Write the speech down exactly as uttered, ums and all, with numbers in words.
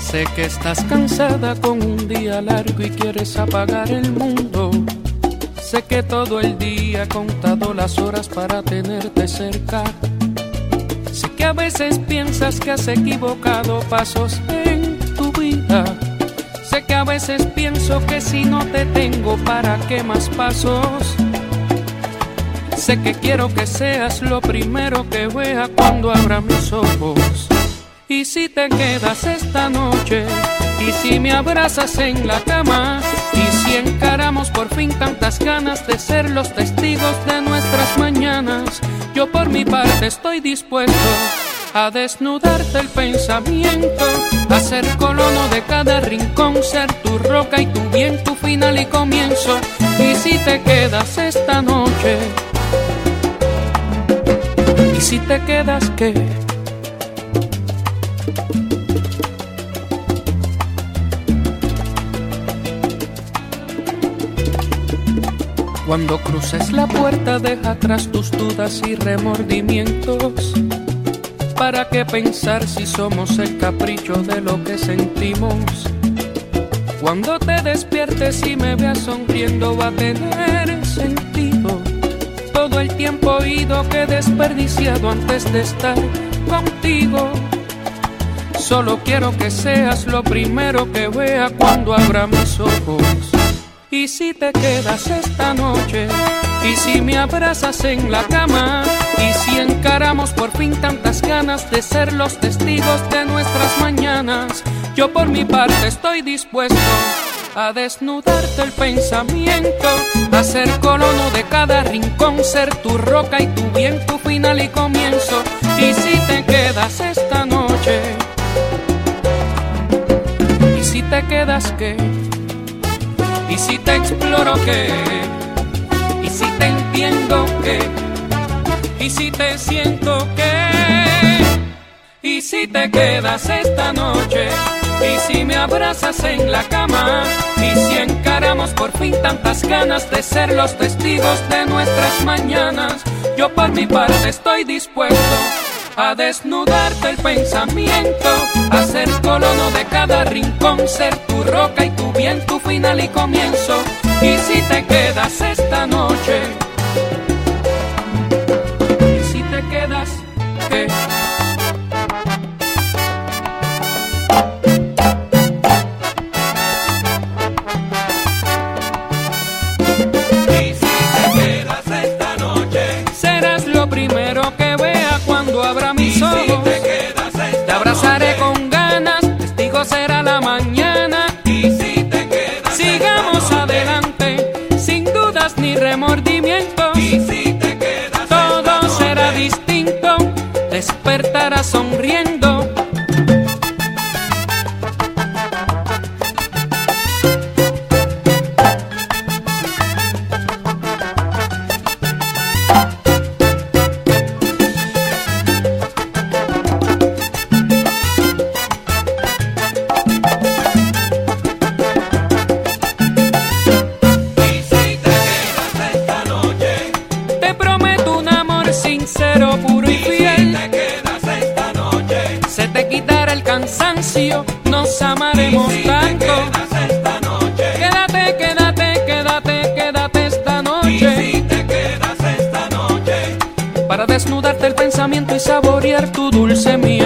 Sé que estás cansada con un día largo y quieres apagar el mundo. Sé que todo el día he contado las horas para tenerte cerca. Sé que a veces piensas que has equivocado pasos en tu vida. Sé que a veces pienso que si no te tengo, ¿para qué más pasos? Sé que quiero que seas lo primero que vea cuando abra mis ojos. Y si te quedas esta noche, y si me abrazas en la cama, y si encaramos por fin tantas ganas de ser los testigos de nuestras mañanas, yo por mi parte estoy dispuesto a desnudarte el pensamiento, a ser colono de cada rincón, ser tu roca y tu bien, tu final y comienzo. Y si te quedas esta noche, y si te quedas, ¿qué? Cuando cruces la puerta, deja atrás tus dudas y remordimientos. ¿Para qué pensar si somos el capricho de lo que sentimos? Cuando te despiertes y me veas sonriendo, va a tener sentido todo el tiempo ido que he desperdiciado antes de estar contigo. Solo quiero que seas lo primero que vea cuando abra mis ojos. Y si te quedas esta noche, y si me abrazas en la cama, y si encaramos por fin tantas ganas de ser los testigos de nuestras mañanas, yo por mi parte estoy dispuesto a desnudarte el pensamiento, a ser colono de cada rincón, ser tu roca y tu bien, tu final y comienzo. Y si te quedas esta noche, y si te quedas, ¿qué? Y si te exploro, ¿qué? Y si te entiendo, ¿qué? Y si te siento, ¿qué? Y si te quedas esta noche, y si me abrazas en la cama, y si encaramos por fin tantas ganas de ser los testigos de nuestras mañanas, yo por mi parte estoy dispuesto a desnudarte el pensamiento, a ser colono de cada rincón, ser tu roca y tu bien, tu final y comienzo. Y si te quedas esta noche, y si te quedas, ¿qué? Y si te quedas esta noche, serás lo primero que vea cuando abra mis ojos. si te quedas esta Te abrazaré noche, con ganas, testigo será la mañana. y si te quedas Sigamos esta noche, adelante, sin dudas ni remordimientos. y si te quedas Todo esta noche, será distinto, despertarás sonriendo. y si te quedas esta noche, Te prometo un amor sincero, puro y y si fiel. te quedas esta noche, Se te quitará el cansancio, nos y amaremos si te tanto. quedas esta noche, Quédate, quédate, quédate, quédate esta y noche, si te quedas esta noche, para desnudarte el pensamiento y saborear tu dulce miel.